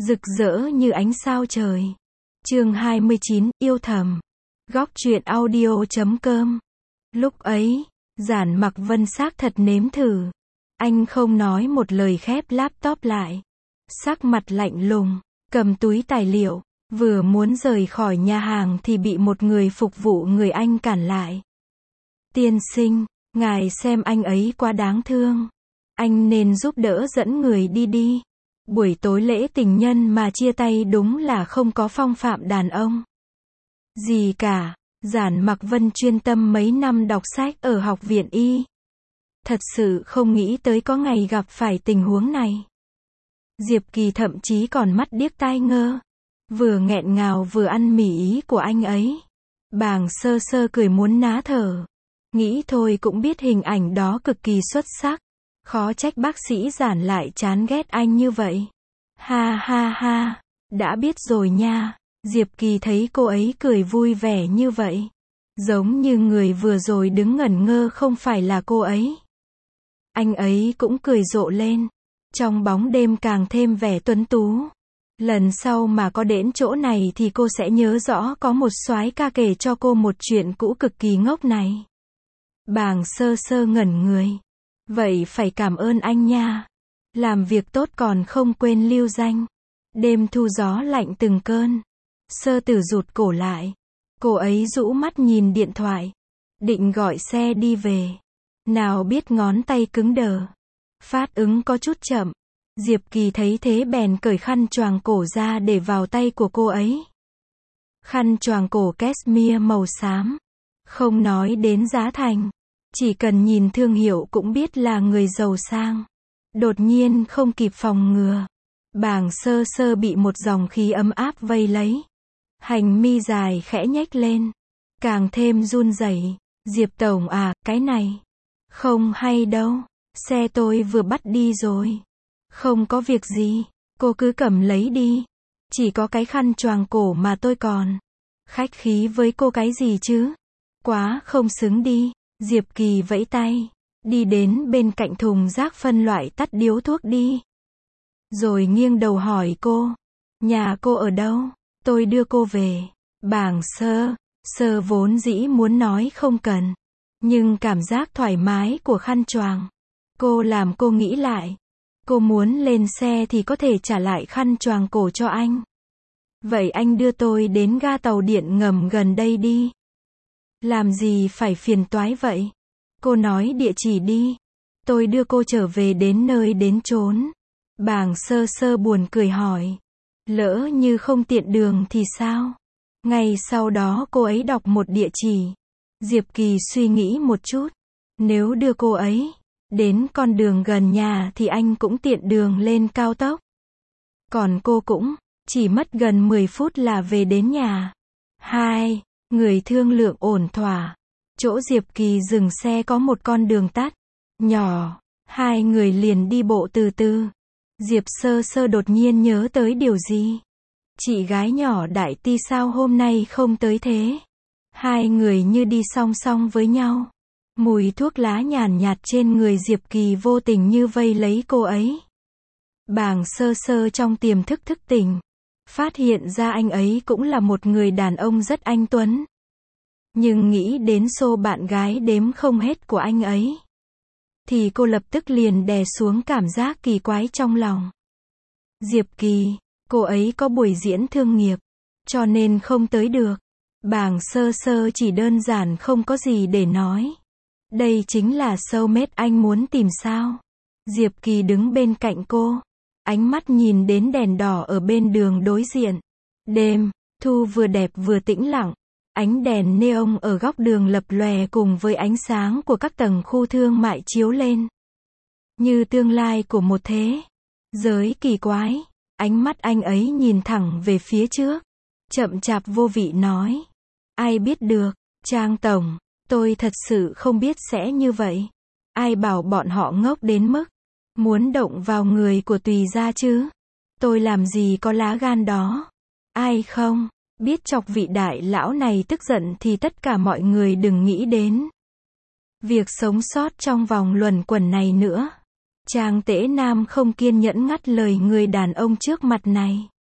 rực rỡ như ánh sao trời. Chương 29, yêu thầm. Góc truyện audio.com. Lúc ấy, Giản Mặc Vân xác thật nếm thử. Anh không nói một lời khép laptop lại. Sắc mặt lạnh lùng, cầm túi tài liệu, vừa muốn rời khỏi nhà hàng thì bị một người phục vụ người Anh cản lại. Tiên sinh, ngài xem anh ấy quá đáng thương. Anh nên giúp đỡ dẫn người đi. Buổi tối lễ tình nhân mà chia tay đúng là không có phong phạm đàn ông. Gì cả, Giản Mặc Vân chuyên tâm mấy năm đọc sách ở học viện y. Thật sự không nghĩ tới có ngày gặp phải tình huống này. Diệp Kỳ thậm chí còn mắt điếc tai ngơ. Vừa nghẹn ngào vừa ăn mỉ ý của anh ấy. Bàng sơ sơ cười muốn ná thở. Nghĩ thôi cũng biết hình ảnh đó cực kỳ xuất sắc. Khó trách bác sĩ Giản lại chán ghét anh như vậy. Ha ha ha, đã biết rồi nha. Diệp Kỳ thấy cô ấy cười vui vẻ như vậy. Giống như người vừa rồi đứng ngẩn ngơ không phải là cô ấy. Anh ấy cũng cười rộ lên. Trong bóng đêm càng thêm vẻ tuấn tú. Lần sau mà có đến chỗ này thì cô sẽ nhớ rõ có một soái ca kể cho cô một chuyện cũ cực kỳ ngốc này. Bàng sơ sơ ngẩn người. Vậy phải cảm ơn anh nha. Làm việc tốt còn không quên lưu danh. Đêm thu gió lạnh từng cơn. Sơ tử rụt cổ lại. Cô ấy rũ mắt nhìn điện thoại. Định gọi xe đi về. Nào biết ngón tay cứng đờ. Phát ứng có chút chậm. Diệp Kỳ thấy thế bèn cởi khăn choàng cổ ra để vào tay của cô ấy. Khăn choàng cổ cashmere màu xám. Không nói đến giá thành. Chỉ cần nhìn thương hiệu cũng biết là người giàu sang. Đột nhiên không kịp phòng ngừa. Bàng sơ sơ bị một dòng khí ấm áp vây lấy. Hành mi dài khẽ nhếch lên. Càng thêm run rẩy. Diệp tổng à, cái này. Không hay đâu. Xe tôi vừa bắt đi rồi. Không có việc gì. Cô cứ cầm lấy đi. Chỉ có cái khăn choàng cổ mà tôi còn. Khách khí với cô cái gì chứ? Quá không xứng đi. Diệp Kỳ vẫy tay. Đi đến bên cạnh thùng rác phân loại tắt điếu thuốc đi. Rồi nghiêng đầu hỏi cô. Nhà cô ở đâu? Tôi đưa cô về. Bàng sơ sơ vốn dĩ muốn nói không cần. Nhưng cảm giác thoải mái của khăn choàng. Cô làm cô nghĩ lại. Cô muốn lên xe thì có thể trả lại khăn choàng cổ cho anh. Vậy anh đưa tôi đến ga tàu điện ngầm gần đây đi. Làm gì phải phiền toái vậy? Cô nói địa chỉ đi. Tôi đưa cô trở về đến nơi đến chốn. Bàng sơ sơ buồn cười hỏi. Lỡ như không tiện đường thì sao? Ngay sau đó cô ấy đọc một địa chỉ. Diệp Kỳ suy nghĩ một chút. Nếu đưa cô ấy đến con đường gần nhà thì anh cũng tiện đường lên cao tốc. Còn cô cũng chỉ mất gần 10 phút là về đến nhà. Hai người thương lượng ổn thỏa. Chỗ Diệp Kỳ dừng xe có một con đường tắt nhỏ. Hai người liền đi bộ từ từ. Diệp sơ sơ đột nhiên nhớ tới điều gì. Chị gái nhỏ Đại Ti sao hôm nay không tới thế? Hai người như đi song song với nhau. Mùi thuốc lá nhàn nhạt trên người Diệp Kỳ vô tình như vây lấy cô ấy. Bàng sơ sơ trong tiềm thức thức tỉnh. Phát hiện ra anh ấy cũng là một người đàn ông rất anh tuấn. Nhưng nghĩ đến xô bạn gái đếm không hết của anh ấy. Thì cô lập tức liền đè xuống cảm giác kỳ quái trong lòng. Diệp Kỳ, cô ấy có buổi diễn thương nghiệp. Cho nên không tới được. Bàng sơ sơ chỉ đơn giản không có gì để nói. Đây chính là soulmate anh muốn tìm sao? Diệp Kỳ đứng bên cạnh cô. Ánh mắt nhìn đến đèn đỏ ở bên đường đối diện. Đêm, thu vừa đẹp vừa tĩnh lặng. Ánh đèn neon ở góc đường lập lòe cùng với ánh sáng của các tầng khu thương mại chiếu lên. Như tương lai của một thế giới kỳ quái. Ánh mắt anh ấy nhìn thẳng về phía trước. Chậm chạp vô vị nói. Ai biết được, Trang tổng, tôi thật sự không biết sẽ như vậy. Ai bảo bọn họ ngốc đến mức muốn động vào người của Tùy gia chứ? Tôi làm gì có lá gan đó. Ai không biết chọc vị đại lão này tức giận thì tất cả mọi người đừng nghĩ đến việc sống sót trong vòng luẩn quẩn này nữa. Trang Tễ Nam không kiên nhẫn ngắt lời người đàn ông trước mặt này.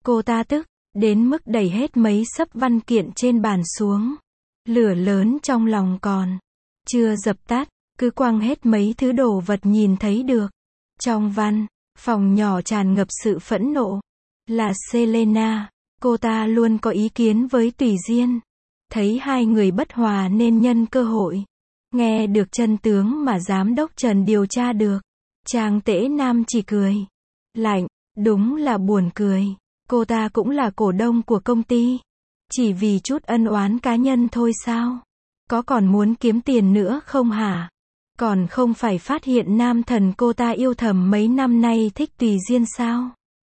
Cô ta tức đến mức đẩy hết mấy xấp văn kiện trên bàn xuống. Lửa lớn trong lòng còn chưa dập tắt, cứ quăng hết mấy thứ đồ vật nhìn thấy được. Trong văn phòng nhỏ tràn ngập sự phẫn nộ. Là Selena, cô ta luôn có ý kiến với Tùy Diên. Thấy hai người bất hòa nên nhân cơ hội. Nghe được chân tướng mà giám đốc Trần điều tra được. Trang Tễ Nam chỉ cười lạnh, đúng là buồn cười. Cô ta cũng là cổ đông của công ty. Chỉ vì chút ân oán cá nhân thôi sao? Có còn muốn kiếm tiền nữa không hả? Còn không phải phát hiện nam thần cô ta yêu thầm mấy năm nay thích Tùy Diên sao?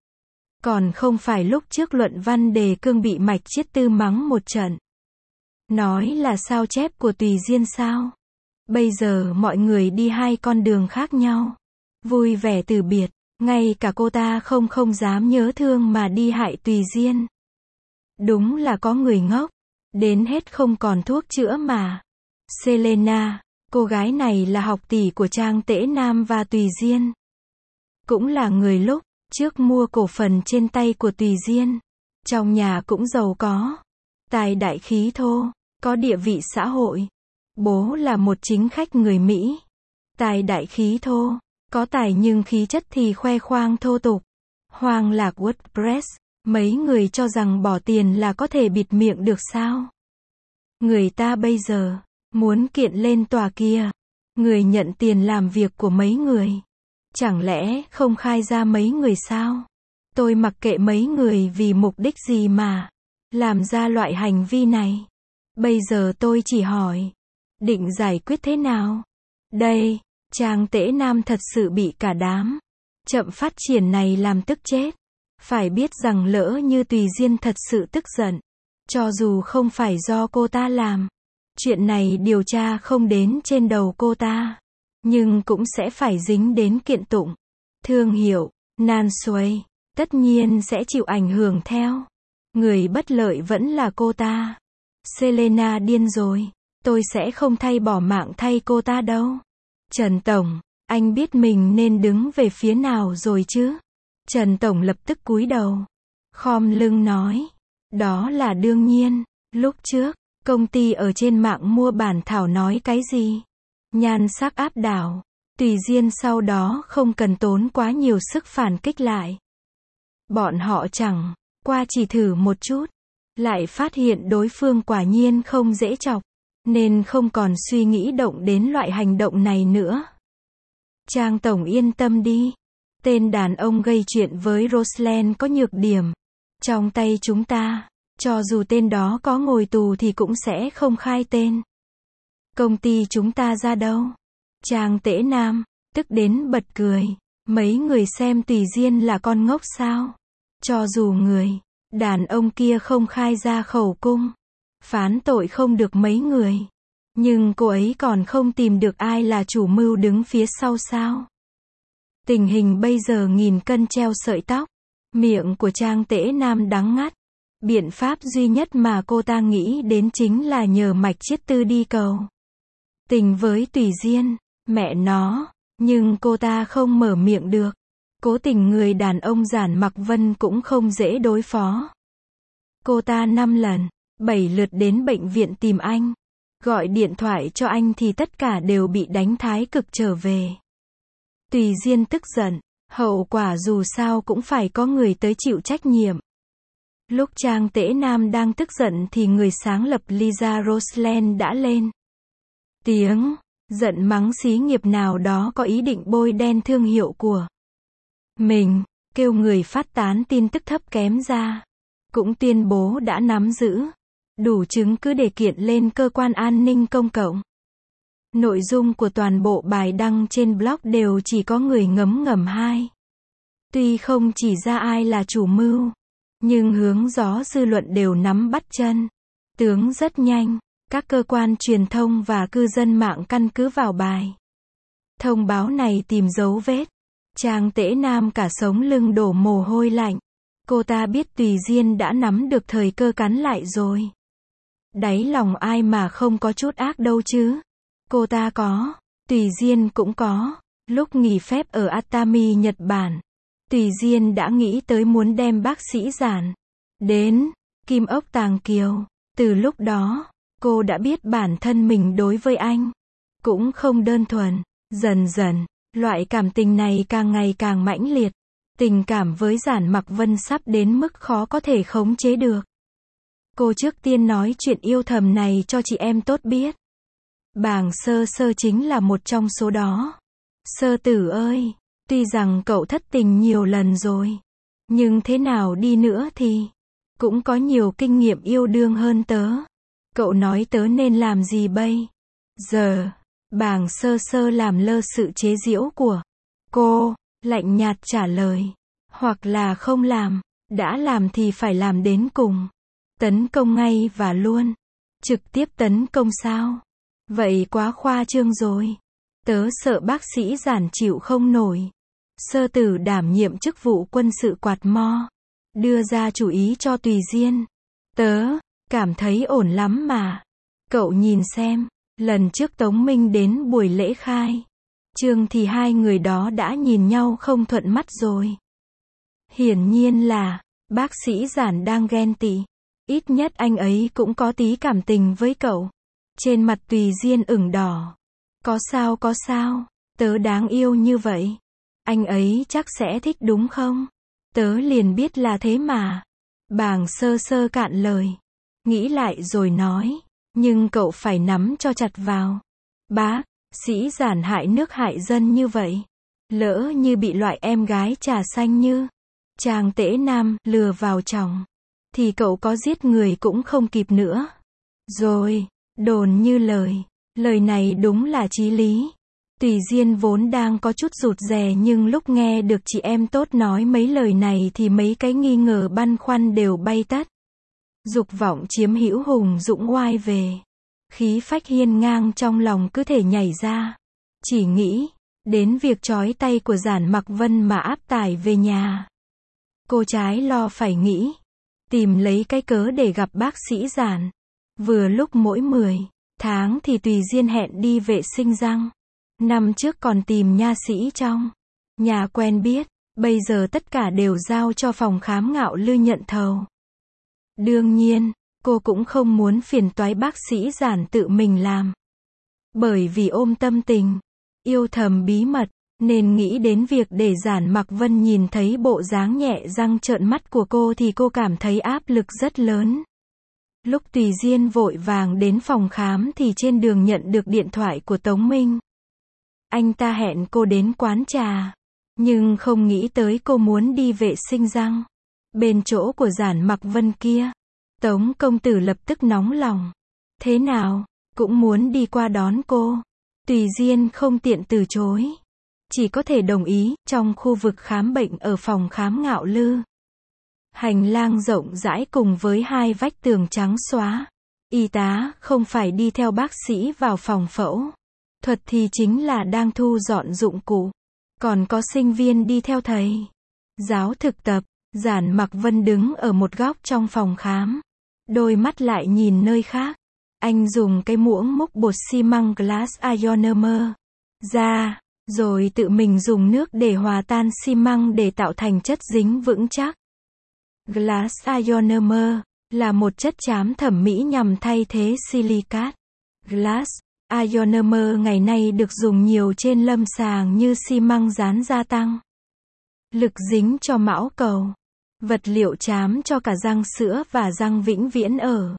Còn không phải lúc trước luận văn đề cương bị Mạch Chiết Tư mắng một trận. Nói là sao chép của Tùy Diên sao? Bây giờ mọi người đi hai con đường khác nhau. Vui vẻ từ biệt, ngay cả cô ta không dám nhớ thương mà đi hại Tùy Diên. Đúng là có người ngốc, đến hết không còn thuốc chữa mà. Selena, cô gái này là học tỷ của Trang Tễ Nam và Tùy Diên. Cũng là người lúc trước mua cổ phần trên tay của Tùy Diên. Trong nhà cũng giàu có, tài đại khí thô, có địa vị xã hội. Bố là một chính khách người Mỹ. Tài đại khí thô, có tài nhưng khí chất thì khoe khoang thô tục. Hoang lạc WordPress, mấy người cho rằng bỏ tiền là có thể bịt miệng được sao? Người ta bây giờ muốn kiện lên tòa kia. Người nhận tiền làm việc của mấy người. Chẳng lẽ không khai ra mấy người sao? Tôi mặc kệ mấy người vì mục đích gì mà làm ra loại hành vi này. Bây giờ tôi chỉ hỏi, định giải quyết thế nào? Đây, Trang Tễ Nam thật sự bị cả đám chậm phát triển này làm tức chết. Phải biết rằng lỡ như Tùy Diên thật sự tức giận, cho dù không phải do cô ta làm, chuyện này điều tra không đến trên đầu cô ta, nhưng cũng sẽ phải dính đến kiện tụng. Thương hiệu, nan xuôi, tất nhiên sẽ chịu ảnh hưởng theo. Người bất lợi vẫn là cô ta. Selena điên rồi, tôi sẽ không thay bỏ mạng thay cô ta đâu. Trần Tổng, anh biết mình nên đứng về phía nào rồi chứ? Trần Tổng lập tức cúi đầu, khom lưng nói, đó là đương nhiên. Lúc trước, công ty ở trên mạng mua bản thảo nói cái gì? Nhan sắc áp đảo. Tùy Diên sau đó không cần tốn quá nhiều sức phản kích lại. Bọn họ chẳng qua chỉ thử một chút, lại phát hiện đối phương quả nhiên không dễ chọc, nên không còn suy nghĩ động đến loại hành động này nữa. Trang Tổng yên tâm đi. Tên đàn ông gây chuyện với Roseland có nhược điểm. Trong tay chúng ta, cho dù tên đó có ngồi tù thì cũng sẽ không khai tên. Công ty chúng ta ra đâu? Trang Tễ Nam tức đến bật cười. Mấy người xem Tùy Diên là con ngốc sao? Cho dù người đàn ông kia không khai ra khẩu cung, phán tội không được mấy người, nhưng cô ấy còn không tìm được ai là chủ mưu đứng phía sau sao? Tình hình bây giờ nghìn cân treo sợi tóc. Miệng của Trang Tễ Nam đắng ngắt. Biện pháp duy nhất mà cô ta nghĩ đến chính là nhờ Mạch Chiết Tư đi cầu tình với Tùy Diên. Mẹ nó, nhưng cô ta không mở miệng được. Cố tình người đàn ông Giản Mặc Vân cũng không dễ đối phó. Cô ta 5 lần, 7 lượt đến bệnh viện tìm anh. Gọi điện thoại cho anh thì tất cả đều bị đánh thái cực trở về. Tùy Diên tức giận, hậu quả dù sao cũng phải có người tới chịu trách nhiệm. Lúc Trang Tễ Nam đang tức giận thì người sáng lập Lisa Roseland đã lên tiếng, giận mắng xí nghiệp nào đó có ý định bôi đen thương hiệu của mình, kêu người phát tán tin tức thấp kém ra. Cũng tuyên bố đã nắm giữ đủ chứng cứ để kiện lên cơ quan an ninh công cộng. Nội dung của toàn bộ bài đăng trên blog đều chỉ có người ngấm ngầm hai. Tuy không chỉ ra ai là chủ mưu, nhưng hướng gió dư luận đều nắm bắt chân tướng rất nhanh. Các cơ quan truyền thông và cư dân mạng căn cứ vào bài thông báo này tìm dấu vết. Trang Tễ Nam cả sống lưng đổ mồ hôi lạnh. Cô ta biết Tùy Diên đã nắm được thời cơ cắn lại rồi. Đáy lòng ai mà không có chút ác đâu chứ. Cô ta có, Tùy Diên cũng có. Lúc nghỉ phép ở Atami, Nhật Bản, Tùy Diên đã nghĩ tới muốn đem bác sĩ Giản đến Kim Ốc Tàng Kiều. Từ lúc đó, cô đã biết bản thân mình đối với anh cũng không đơn thuần. Dần dần, loại cảm tình này càng ngày càng mãnh liệt. Tình cảm với Giản Mặc Vân sắp đến mức khó có thể khống chế được. Cô trước tiên nói chuyện yêu thầm này cho chị em tốt biết. Bàng Sơ Sơ chính là một trong số đó. Sơ tử ơi, tuy rằng cậu thất tình nhiều lần rồi, nhưng thế nào đi nữa thì cũng có nhiều kinh nghiệm yêu đương hơn tớ. Cậu nói tớ nên làm gì bây giờ? Bàng Sơ Sơ làm lơ sự chế giễu của cô, lạnh nhạt trả lời. Hoặc là không làm, đã làm thì phải làm đến cùng. Tấn công ngay và luôn. Trực tiếp tấn công sao? Vậy quá khoa trương rồi. Tớ sợ bác sĩ Giản chịu không nổi. Sơ tử đảm nhiệm chức vụ quân sự quạt mo, đưa ra chủ ý cho Tùy Diên. Tớ cảm thấy ổn lắm mà. Cậu nhìn xem, lần trước Tống Minh đến buổi lễ khai trương thì hai người đó đã nhìn nhau không thuận mắt rồi. Hiển nhiên là bác sĩ Giản đang ghen tị. Ít nhất anh ấy cũng có tí cảm tình với cậu. Trên mặt Tùy Diên ửng đỏ. Có sao, tớ đáng yêu như vậy. Anh ấy chắc sẽ thích đúng không? Tớ liền biết là thế mà. Bàng Sơ Sơ cạn lời. Nghĩ lại rồi nói. Nhưng cậu phải nắm cho chặt vào. Bác sĩ Giản hại nước hại dân như vậy. Lỡ như bị loại em gái trà xanh như Trang Tễ Nam lừa vào chồng, thì cậu có giết người cũng không kịp nữa. Rồi, đồn như lời này đúng là chí lý. Tùy Diên vốn đang có chút rụt rè nhưng lúc nghe được chị em tốt nói mấy lời này thì mấy cái nghi ngờ băn khoăn đều bay tắt. Dục vọng chiếm hữu hùng dũng oai về. Khí phách hiên ngang trong lòng cứ thể nhảy ra. Chỉ nghĩ đến việc trói tay của Giản Mặc Vân mà áp tải về nhà. Cô trái lo phải nghĩ. Tìm lấy cái cớ để gặp bác sĩ Giản. Vừa lúc mỗi 10 tháng thì Tùy Diên hẹn đi vệ sinh răng. Năm trước còn tìm nha sĩ trong nhà quen biết. Bây giờ tất cả đều giao cho phòng khám Ngạo Lư nhận thầu. Đương nhiên, cô cũng không muốn phiền toái bác sĩ Giản tự mình làm. Bởi vì ôm tâm tình yêu thầm bí mật, nên nghĩ đến việc để Giản Mặc Vân nhìn thấy bộ dáng nhẹ răng trợn mắt của cô thì cô cảm thấy áp lực rất lớn. Lúc Tùy Diên vội vàng đến phòng khám thì trên đường nhận được điện thoại của Tống Minh. Anh ta hẹn cô đến quán trà, nhưng không nghĩ tới cô muốn đi vệ sinh răng. Bên chỗ của Giản Mặc Vân kia, Tống công tử lập tức nóng lòng. Thế nào, cũng muốn đi qua đón cô. Tùy Diên không tiện từ chối. Chỉ có thể đồng ý, trong khu vực khám bệnh ở phòng khám Ngạo Lư. Hành lang rộng rãi cùng với hai vách tường trắng xóa. Y tá không phải đi theo bác sĩ vào phòng phẫu thuật thì chính là đang thu dọn dụng cụ. Còn có sinh viên đi theo thầy giáo thực tập. Giản Mặc Vân đứng ở một góc trong phòng khám. Đôi mắt lại nhìn nơi khác. Anh dùng cái muỗng múc bột xi măng glass ionomer ra, rồi tự mình dùng nước để hòa tan xi măng để tạo thành chất dính vững chắc. Glass ionomer là một chất trám thẩm mỹ nhằm thay thế silicat. Glass ionomer ngày nay được dùng nhiều trên lâm sàng như xi măng dán gia tăng lực dính cho mão cầu, vật liệu trám cho cả răng sữa và răng vĩnh viễn ở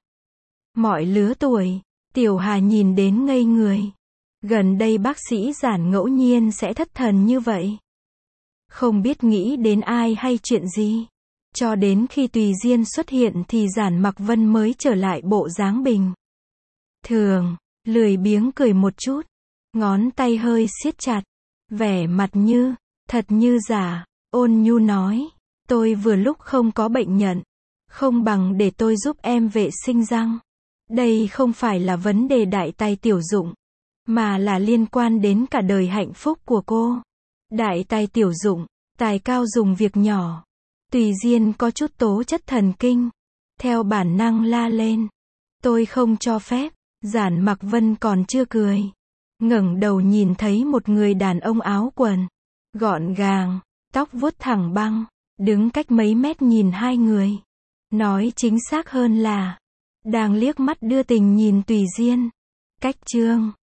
mọi lứa tuổi. Tiểu Hà nhìn đến ngây người. Gần đây bác sĩ Giản ngẫu nhiên sẽ thất thần như vậy. Không biết nghĩ đến ai hay chuyện gì. Cho đến khi Tùy Diên xuất hiện thì Giản Mặc Vân mới trở lại bộ dáng bình thường, lười biếng cười một chút, ngón tay hơi siết chặt, vẻ mặt như thật như giả, ôn nhu nói, tôi vừa lúc không có bệnh nhận, không bằng để tôi giúp em vệ sinh răng. Đây không phải là vấn đề đại tài tiểu dụng, mà là liên quan đến cả đời hạnh phúc của cô. Đại tài tiểu dụng, tài cao dùng việc nhỏ. Tùy Diên có chút tố chất thần kinh, theo bản năng la lên. Tôi không cho phép. Giản Mặc Vân còn chưa cười, ngẩng đầu nhìn thấy một người đàn ông áo quần gọn gàng, tóc vuốt thẳng băng, đứng cách mấy mét nhìn hai người. Nói chính xác hơn là, đang liếc mắt đưa tình nhìn Tùy Diên. Cách Chương